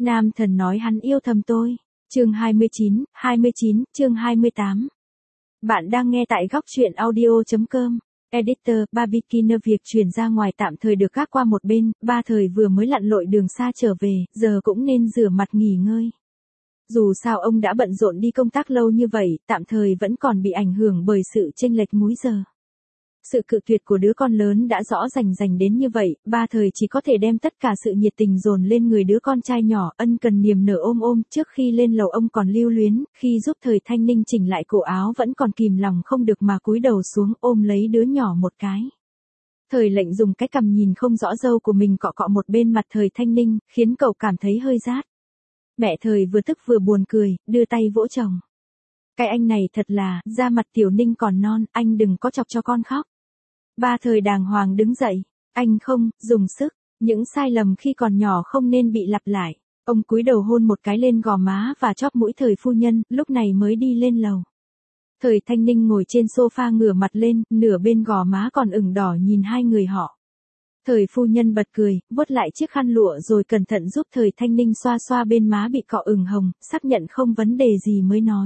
Nam thần nói hắn yêu thầm tôi. Chương 29, chương 28. Bạn đang nghe tại góc truyện audio.com. Editor, Barbikina việc chuyển ra ngoài tạm thời được gác qua một bên, ba thời vừa mới lặn lội đường xa trở về, giờ cũng nên rửa mặt nghỉ ngơi. Dù sao ông đã bận rộn đi công tác lâu như vậy, tạm thời vẫn còn bị ảnh hưởng bởi sự chênh lệch múi giờ. Sự cự tuyệt của đứa con lớn đã rõ rành đến như vậy, ba thời chỉ có thể đem tất cả sự nhiệt tình dồn lên người đứa con trai nhỏ, ân cần niềm nở ôm. Trước khi lên lầu ông còn lưu luyến, khi giúp thời Thanh Ninh chỉnh lại cổ áo vẫn còn kìm lòng không được mà cúi đầu xuống ôm lấy đứa nhỏ một cái. Thời Lệnh dùng cái cằm nhìn không rõ râu của mình cọ cọ một bên mặt thời Thanh Ninh, khiến cậu cảm thấy hơi rát. Mẹ thời vừa tức vừa buồn cười, đưa tay vỗ chồng. Cái anh này thật là, da mặt Tiểu Ninh còn non, anh đừng có chọc cho con khóc. Ba thời đàng hoàng đứng dậy, anh không, dùng sức, những sai lầm khi còn nhỏ không nên bị lặp lại. Ông cúi đầu hôn một cái lên gò má và chóp mũi thời phu nhân, lúc này mới đi lên lầu. Thời Thanh Ninh ngồi trên sofa ngửa mặt lên, nửa bên gò má còn ửng đỏ nhìn hai người họ. Thời phu nhân bật cười, vuốt lại chiếc khăn lụa rồi cẩn thận giúp thời Thanh Ninh xoa xoa bên má bị cọ ửng hồng, xác nhận không vấn đề gì mới nói.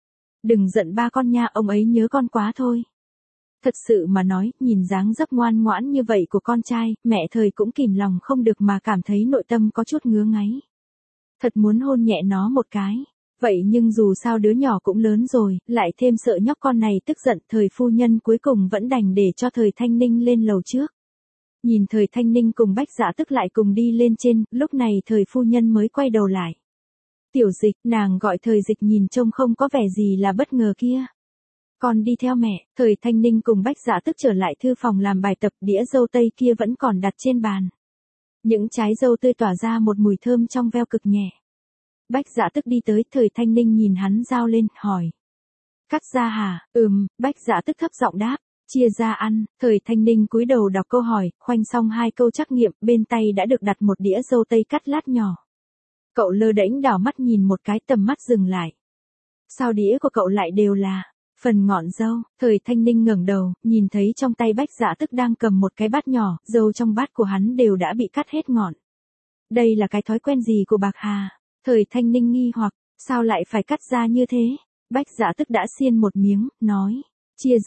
Đừng giận ba con nha, ông ấy nhớ con quá thôi. Thật sự mà nói, nhìn dáng dấp ngoan ngoãn như vậy của con trai, mẹ thời cũng kìm lòng không được mà cảm thấy nội tâm có chút ngứa ngáy. Thật muốn hôn nhẹ nó một cái. Vậy nhưng dù sao đứa nhỏ cũng lớn rồi, lại thêm sợ nhóc con này tức giận, thời phu nhân cuối cùng vẫn đành để cho thời Thanh Ninh lên lầu trước. Nhìn thời Thanh Ninh cùng Bách Dạ Tức lại cùng đi lên trên, lúc này thời phu nhân mới quay đầu lại. Tiểu Dịch, nàng gọi thời Dịch nhìn trông không có vẻ gì là bất ngờ kia. Con đi theo mẹ, thời Thanh Ninh cùng Bách Dạ Tức trở lại thư phòng làm bài tập, đĩa dâu tây kia vẫn còn đặt trên bàn. Những trái dâu tươi tỏa ra một mùi thơm trong veo cực nhẹ. Bách Dạ Tức đi tới, thời Thanh Ninh nhìn hắn giao lên, hỏi. Cắt ra hả? Bách Dạ Tức thấp giọng đáp. Chia ra ăn, thời Thanh Ninh cúi đầu đọc câu hỏi, khoanh xong hai câu trắc nghiệm, bên tay đã được đặt một đĩa dâu tây cắt lát nhỏ. Cậu lơ đễnh đảo mắt nhìn một cái, tầm mắt dừng lại. Sao đĩa của cậu lại đều là phần ngọn dâu? Thời Thanh Ninh ngẩng đầu, nhìn thấy trong tay Bách Dạ Tức đang cầm một cái bát nhỏ, dâu trong bát của hắn đều đã bị cắt hết ngọn. Đây là cái thói quen gì của Bạc Hà? Thời Thanh Ninh nghi hoặc, sao lại phải cắt ra như thế? Bách Dạ Tức đã xiên một miếng, nói. Chia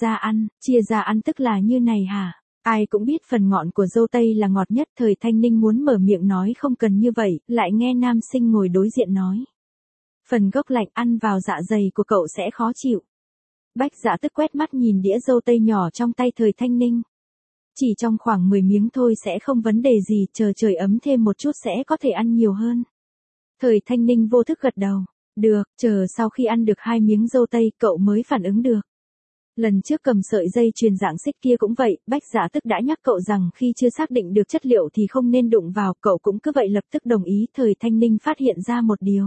ra ăn tức là như này hả? Ai cũng biết phần ngọn của dâu tây là ngọt nhất, thời Thanh Ninh muốn mở miệng nói không cần như vậy, lại nghe nam sinh ngồi đối diện nói. Phần gốc lạnh ăn vào dạ dày của cậu sẽ khó chịu. Bách Dạ Tức quét mắt nhìn đĩa dâu tây nhỏ trong tay thời Thanh Ninh. Chỉ trong khoảng 10 miếng thôi sẽ không vấn đề gì, chờ trời ấm thêm một chút sẽ có thể ăn nhiều hơn. Thời Thanh Ninh vô thức gật đầu. Được, chờ sau khi ăn được 2 miếng dâu tây cậu mới phản ứng được. Lần trước cầm sợi dây chuyền dạng xích kia cũng vậy, Bách Dạ Tức đã nhắc cậu rằng khi chưa xác định được chất liệu thì không nên đụng vào, cậu cũng cứ vậy lập tức đồng ý. Thời Thanh Ninh phát hiện ra một điều.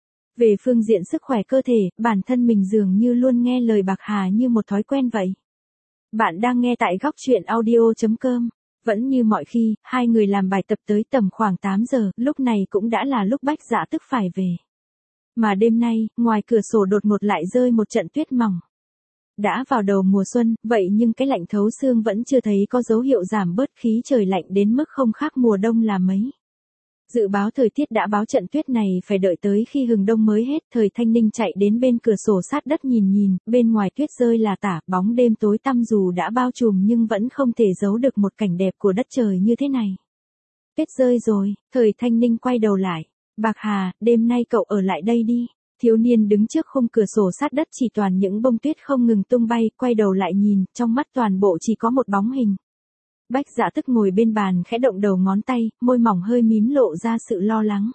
Về phương diện sức khỏe cơ thể, bản thân mình dường như luôn nghe lời Bạc Hà như một thói quen vậy. Bạn đang nghe tại góc truyện audio.com. Vẫn như mọi khi, hai người làm bài tập tới tầm khoảng 8 giờ, lúc này cũng đã là lúc Bách Dạ Tức phải về. Mà đêm nay, ngoài cửa sổ đột ngột lại rơi một trận tuyết mỏng. Đã vào đầu mùa xuân, vậy nhưng cái lạnh thấu xương vẫn chưa thấy có dấu hiệu giảm bớt, khí trời lạnh đến mức không khác mùa đông là mấy. Dự báo thời tiết đã báo trận tuyết này phải đợi tới khi hừng đông mới hết. Thời Thanh Ninh chạy đến bên cửa sổ sát đất nhìn, bên ngoài tuyết rơi là tả, bóng đêm tối tăm dù đã bao trùm nhưng vẫn không thể giấu được một cảnh đẹp của đất trời như thế này. Tuyết rơi rồi, thời Thanh Ninh quay đầu lại. Bạc Hà, đêm nay cậu ở lại đây đi. Thiếu niên đứng trước khung cửa sổ sát đất chỉ toàn những bông tuyết không ngừng tung bay, quay đầu lại nhìn, trong mắt toàn bộ chỉ có một bóng hình. Bách Dạ Tức ngồi bên bàn khẽ động đầu ngón tay, môi mỏng hơi mím lộ ra sự lo lắng.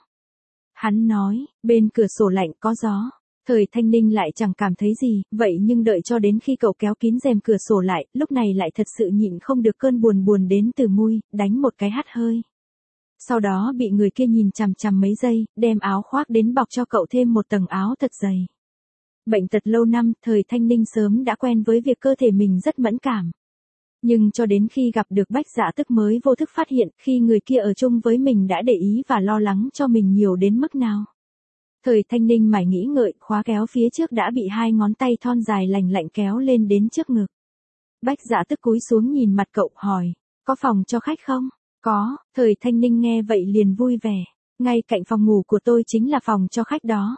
Hắn nói, bên cửa sổ lạnh có gió. Thời Thanh Ninh lại chẳng cảm thấy gì, vậy nhưng đợi cho đến khi cậu kéo kín rèm cửa sổ lại, lúc này lại thật sự nhịn không được cơn buồn đến từ môi, đánh một cái hắt hơi. Sau đó bị người kia nhìn chằm chằm mấy giây, đem áo khoác đến bọc cho cậu thêm một tầng áo thật dày. Bệnh tật lâu năm, thời Thanh Ninh sớm đã quen với việc cơ thể mình rất mẫn cảm. Nhưng cho đến khi gặp được Bách Dạ Tức mới vô thức phát hiện khi người kia ở chung với mình đã để ý và lo lắng cho mình nhiều đến mức nào. Thời Thanh Ninh mải nghĩ ngợi, khóa kéo phía trước đã bị hai ngón tay thon dài lành lạnh kéo lên đến trước ngực. Bách Dạ Tức cúi xuống nhìn mặt cậu, hỏi, có phòng cho khách không? Có, thời Thanh Ninh nghe vậy liền vui vẻ. Ngay cạnh phòng ngủ của tôi chính là phòng cho khách đó.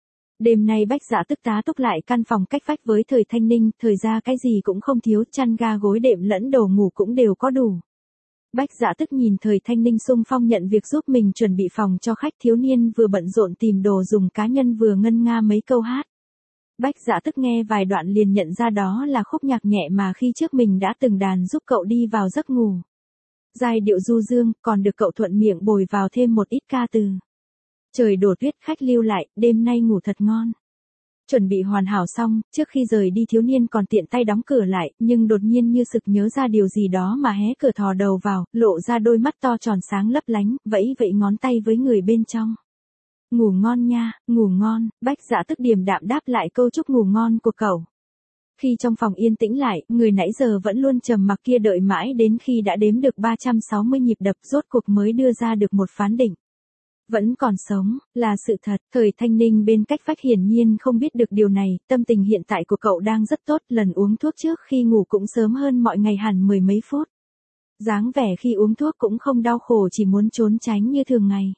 Đêm nay Bách Dạ Tức tá túc lại căn phòng cách vách với Thời Thanh Ninh, thời ra cái gì cũng không thiếu, chăn ga gối đệm lẫn đồ ngủ cũng đều có đủ. Bách Dạ Tức nhìn Thời Thanh Ninh xung phong nhận việc giúp mình chuẩn bị phòng cho khách, thiếu niên vừa bận rộn tìm đồ dùng cá nhân vừa ngân nga mấy câu hát. Bách Dạ Tức nghe vài đoạn liền nhận ra đó là khúc nhạc nhẹ mà khi trước mình đã từng đàn giúp cậu đi vào giấc ngủ. Giai điệu du dương, còn được cậu thuận miệng bồi vào thêm một ít ca từ. Trời đổ tuyết, khách lưu lại, đêm nay ngủ thật ngon. Chuẩn bị hoàn hảo xong, trước khi rời đi thiếu niên còn tiện tay đóng cửa lại, nhưng đột nhiên như sực nhớ ra điều gì đó mà hé cửa thò đầu vào, lộ ra đôi mắt to tròn sáng lấp lánh, vẫy vẫy ngón tay với người bên trong. Ngủ ngon nha, ngủ ngon. Bách Dạ Tức điềm đạm đáp lại câu chúc ngủ ngon của cậu. Khi trong phòng yên tĩnh lại, người nãy giờ vẫn luôn trầm mặc kia đợi mãi đến khi đã đếm được 360 nhịp đập rốt cuộc mới đưa ra được một phán định. Vẫn còn sống, là sự thật. Thời Thanh Ninh bên cách vách hiển nhiên không biết được điều này, tâm tình hiện tại của cậu đang rất tốt, lần uống thuốc trước khi ngủ cũng sớm hơn mọi ngày hẳn mười mấy phút. Dáng vẻ khi uống thuốc cũng không đau khổ, chỉ muốn trốn tránh như thường ngày.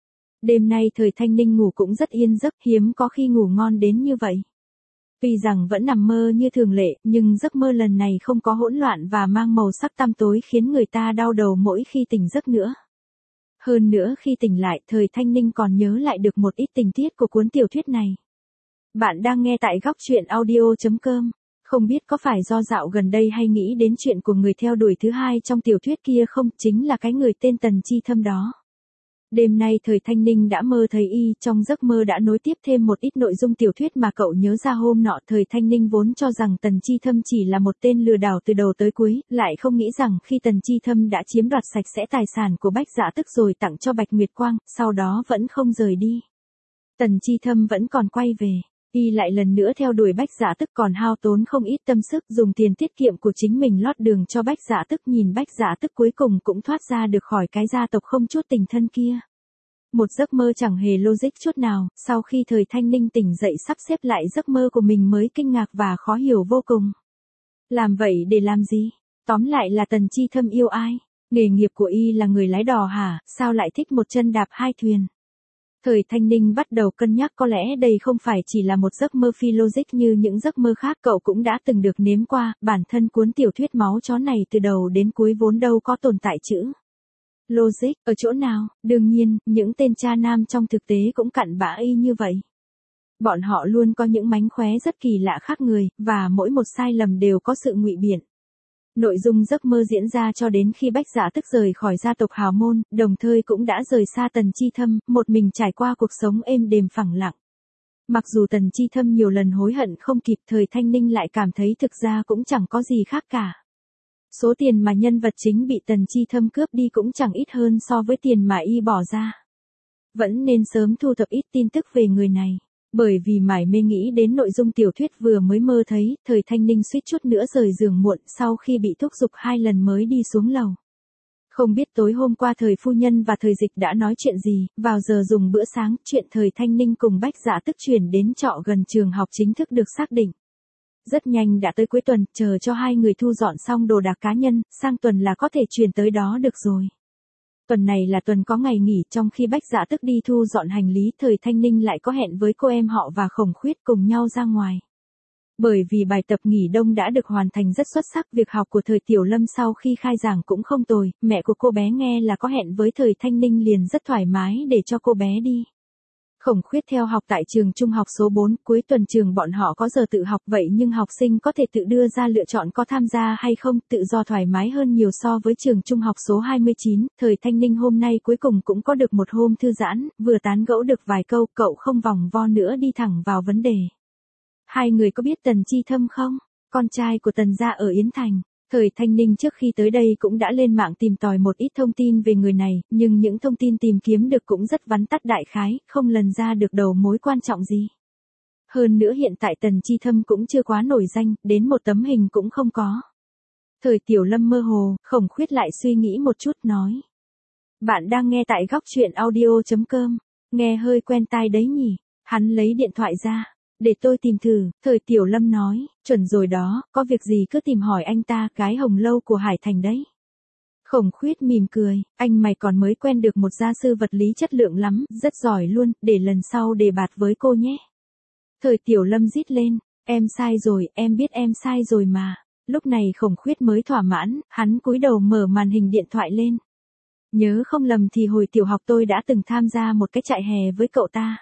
Đêm nay Thời Thanh Ninh ngủ cũng rất yên giấc, hiếm có khi ngủ ngon đến như vậy. Tuy rằng vẫn nằm mơ như thường lệ, nhưng giấc mơ lần này không có hỗn loạn và mang màu sắc tăm tối khiến người ta đau đầu mỗi khi tỉnh giấc nữa. Hơn nữa khi tỉnh lại, Thời Thanh Ninh còn nhớ lại được một ít tình tiết của cuốn tiểu thuyết này. Bạn đang nghe tại góc truyện audio.com. Không biết có phải do dạo gần đây hay nghĩ đến chuyện của người theo đuổi thứ hai trong tiểu thuyết kia không, chính là cái người tên Tần Chi Thâm đó. Đêm nay Thời Thanh Ninh đã mơ thấy y, trong giấc mơ đã nối tiếp thêm một ít nội dung tiểu thuyết mà cậu nhớ ra hôm nọ. Thời Thanh Ninh vốn cho rằng Tần Chi Thâm chỉ là một tên lừa đảo từ đầu tới cuối, lại không nghĩ rằng khi Tần Chi Thâm đã chiếm đoạt sạch sẽ tài sản của Bách Dạ Tức rồi tặng cho Bạch Nguyệt Quang, sau đó vẫn không rời đi. Tần Chi Thâm vẫn còn quay về. Y lại lần nữa theo đuổi Bách Dạ Tức, còn hao tốn không ít tâm sức dùng tiền tiết kiệm của chính mình lót đường cho Bách Dạ Tức, nhìn Bách Dạ Tức cuối cùng cũng thoát ra được khỏi cái gia tộc không chút tình thân kia. Một giấc mơ chẳng hề logic chút nào, sau khi Thời Thanh Ninh tỉnh dậy sắp xếp lại giấc mơ của mình mới kinh ngạc và khó hiểu vô cùng. Làm vậy để làm gì? Tóm lại là Tần Chi Thâm yêu ai? Nghề nghiệp của y là người lái đò hả? Sao lại thích một chân đạp hai thuyền? Thời Thanh Ninh bắt đầu cân nhắc có lẽ đây không phải chỉ là một giấc mơ phi logic như những giấc mơ khác cậu cũng đã từng được nếm qua, bản thân cuốn tiểu thuyết máu chó này từ đầu đến cuối vốn đâu có tồn tại chữ logic ở chỗ nào. Đương nhiên, những tên cha nam trong thực tế cũng cặn bã y như vậy. Bọn họ luôn có những mánh khóe rất kỳ lạ khác người, và mỗi một sai lầm đều có sự ngụy biện. Nội dung giấc mơ diễn ra cho đến khi Bách Dạ Tức rời khỏi gia tộc hào môn, đồng thời cũng đã rời xa Tần Chi Thâm, một mình trải qua cuộc sống êm đềm phẳng lặng. Mặc dù Tần Chi Thâm nhiều lần hối hận không kịp, Thời Thanh Ninh lại cảm thấy thực ra cũng chẳng có gì khác cả. Số tiền mà nhân vật chính bị Tần Chi Thâm cướp đi cũng chẳng ít hơn so với tiền mà y bỏ ra. Vẫn nên sớm thu thập ít tin tức về người này. Bởi vì mải mê nghĩ đến nội dung tiểu thuyết vừa mới mơ thấy, Thời Thanh Ninh suýt chút nữa rời giường muộn sau khi bị thúc giục 2 lần mới đi xuống lầu. Không biết tối hôm qua Thời phu nhân và Thời Dịch đã nói chuyện gì, vào giờ dùng bữa sáng, chuyện Thời Thanh Ninh cùng Bách Dạ Tức chuyển đến trọ gần trường học chính thức được xác định. Rất nhanh đã tới cuối tuần, chờ cho hai người thu dọn xong đồ đạc cá nhân, sang tuần là có thể chuyển tới đó được rồi. Tuần này là tuần có ngày nghỉ, trong khi Bách Dạ Tức đi thu dọn hành lý, Thời Thanh Ninh lại có hẹn với cô em họ và Khổng Khuyết cùng nhau ra ngoài. Bởi vì bài tập nghỉ đông đã được hoàn thành rất xuất sắc, việc học của Thời Tiểu Lâm sau khi khai giảng cũng không tồi, mẹ của cô bé nghe là có hẹn với Thời Thanh Ninh liền rất thoải mái để cho cô bé đi. Khổng Khuyết theo học tại trường trung học số 4, cuối tuần trường bọn họ có giờ tự học vậy nhưng học sinh có thể tự đưa ra lựa chọn có tham gia hay không, tự do thoải mái hơn nhiều so với trường trung học số 29, Thời Thanh Ninh hôm nay cuối cùng cũng có được một hôm thư giãn, vừa tán gẫu được vài câu, cậu không vòng vo nữa đi thẳng vào vấn đề. Hai người có biết Tần Chi Thâm không? Con trai của Tần gia ở Yến Thành. Thời Thanh Ninh trước khi tới đây cũng đã lên mạng tìm tòi một ít thông tin về người này, nhưng những thông tin tìm kiếm được cũng rất vắn tắt đại khái, không lần ra được đầu mối quan trọng gì. Hơn nữa hiện tại Tần Chi Thâm cũng chưa quá nổi danh, đến một tấm hình cũng không có. Thời Tiểu Lâm mơ hồ, Khổng Khuyết lại suy nghĩ một chút nói. Bạn đang nghe tại góc truyện audio.com, nghe hơi quen tai đấy nhỉ, hắn lấy điện thoại ra. Để tôi tìm thử, Thời Tiểu Lâm nói, chuẩn rồi đó, có việc gì cứ tìm hỏi anh ta, cái Hồng Lâu của Hải Thành đấy. Khổng Khuyết mỉm cười, anh mày còn mới quen được một gia sư vật lý chất lượng lắm, rất giỏi luôn, để lần sau đề bạt với cô nhé. Thời Tiểu Lâm rít lên, em sai rồi, em biết em sai rồi mà. Lúc này Khổng Khuyết mới thỏa mãn, hắn cúi đầu mở màn hình điện thoại lên. Nhớ không lầm thì hồi tiểu học tôi đã từng tham gia một cái trại hè với cậu ta.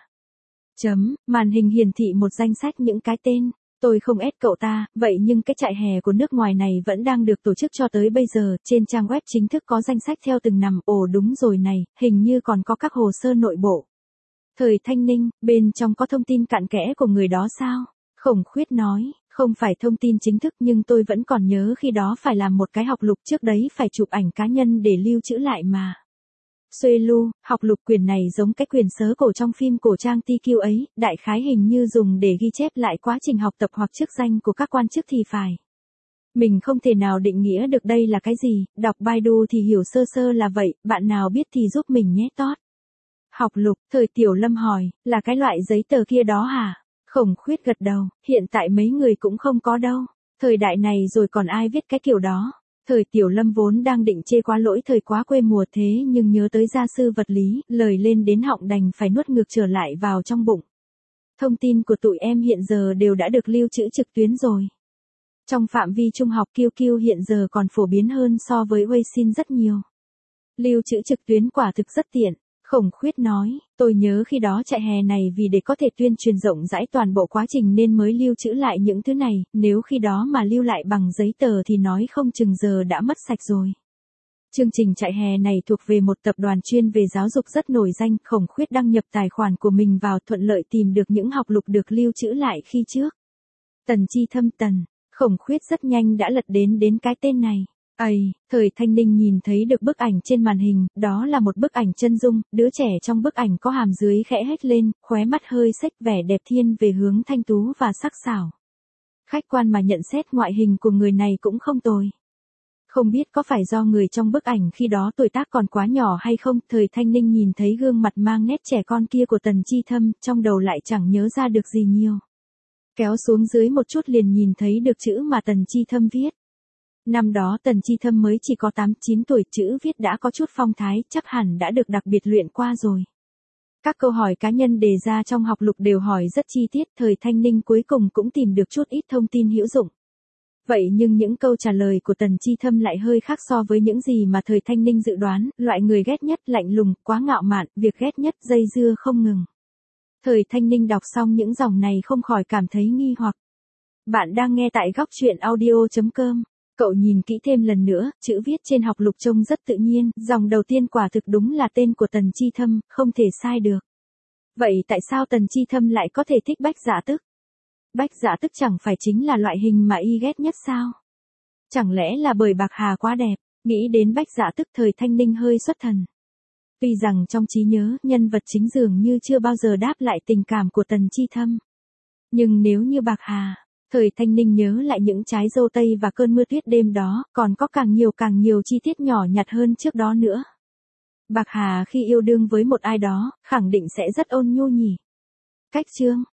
Màn hình hiển thị một danh sách những cái tên. Tôi không ép cậu ta, vậy nhưng cái trại hè của nước ngoài này vẫn đang được tổ chức cho tới bây giờ, trên trang web chính thức có danh sách theo từng năm, ồ đúng rồi này, hình như còn có các hồ sơ nội bộ. Thời Thanh Ninh, bên trong có thông tin cặn kẽ của người đó sao? Khổng Khuyết nói, không phải thông tin chính thức nhưng tôi vẫn còn nhớ khi đó phải làm một cái học lục trước đấy phải chụp ảnh cá nhân để lưu trữ lại mà. Xuê Lu, học lục quyển này giống cái quyển sớ cổ trong phim cổ trang TQ ấy, đại khái hình như dùng để ghi chép lại quá trình học tập hoặc chức danh của các quan chức thì phải. Mình không thể nào định nghĩa được đây là cái gì, đọc Baidu thì hiểu sơ sơ là vậy, bạn nào biết thì giúp mình nhé tót. Học lục, Thời Tiểu Lâm hỏi, là cái loại giấy tờ kia đó hả? Khổng Khuyết gật đầu, hiện tại mấy người cũng không có đâu. Thời đại này rồi còn ai viết cái kiểu đó. Thời Tiểu Lâm vốn đang định chê quá lỗi thời quá quê mùa thế nhưng nhớ tới gia sư vật lý, lời lên đến họng đành phải nuốt ngược trở lại vào trong bụng. Thông tin của tụi em hiện giờ đều đã được lưu trữ trực tuyến rồi. Trong phạm vi trung học QQ hiện giờ còn phổ biến hơn so với Weixin rất nhiều. Lưu trữ trực tuyến quả thực rất tiện. Khổng Khuyết nói, tôi nhớ khi đó trại hè này vì để có thể tuyên truyền rộng rãi toàn bộ quá trình nên mới lưu trữ lại những thứ này, nếu khi đó mà lưu lại bằng giấy tờ thì nói không chừng giờ đã mất sạch rồi. Chương trình trại hè này thuộc về một tập đoàn chuyên về giáo dục rất nổi danh, Khổng Khuyết đăng nhập tài khoản của mình vào thuận lợi tìm được những học lục được lưu trữ lại khi trước. Tần Chi Thâm Tần, Khổng Khuyết rất nhanh đã lật đến cái tên này. Thời Thanh Ninh nhìn thấy được bức ảnh trên màn hình, đó là một bức ảnh chân dung, đứa trẻ trong bức ảnh có hàm dưới khẽ hét lên, khóe mắt hơi xếch vẻ đẹp thiên về hướng thanh tú và sắc sảo. Khách quan mà nhận xét ngoại hình của người này cũng không tồi. Không biết có phải do người trong bức ảnh khi đó tuổi tác còn quá nhỏ hay không, Thời Thanh Ninh nhìn thấy gương mặt mang nét trẻ con kia của Tần Chi Thâm, trong đầu lại chẳng nhớ ra được gì nhiều. Kéo xuống dưới một chút liền nhìn thấy được chữ mà Tần Chi Thâm viết. Năm đó Tần Chi Thâm mới chỉ có 8-9 tuổi, chữ viết đã có chút phong thái, chắc hẳn đã được đặc biệt luyện qua rồi. Các câu hỏi cá nhân đề ra trong học lục đều hỏi rất chi tiết, Thời Thanh Ninh cuối cùng cũng tìm được chút ít thông tin hữu dụng. Vậy nhưng những câu trả lời của Tần Chi Thâm lại hơi khác so với những gì mà Thời Thanh Ninh dự đoán, loại người ghét nhất lạnh lùng, quá ngạo mạn, việc ghét nhất dây dưa không ngừng. Thời Thanh Ninh đọc xong những dòng này không khỏi cảm thấy nghi hoặc. Bạn đang nghe tại góc truyện audio.com. Cậu nhìn kỹ thêm lần nữa, chữ viết trên học lục trông rất tự nhiên, dòng đầu tiên quả thực đúng là tên của Tần Chi Thâm, không thể sai được. Vậy tại sao Tần Chi Thâm lại có thể thích Bách Dạ Tức? Bách Dạ Tức chẳng phải chính là loại hình mà y ghét nhất sao? Chẳng lẽ là bởi Bạc Hà quá đẹp? Nghĩ đến Bách Dạ Tức, Thời Thanh Ninh hơi xuất thần. Tuy rằng trong trí nhớ, nhân vật chính dường như chưa bao giờ đáp lại tình cảm của Tần Chi Thâm. Nhưng nếu như Bạc Hà, Thời Thanh Ninh nhớ lại những trái dâu tây và cơn mưa tuyết đêm đó, còn có càng nhiều chi tiết nhỏ nhặt hơn trước đó nữa. Bạc Hà khi yêu đương với một ai đó, khẳng định sẽ rất ôn nhu nhỉ. Cách chương,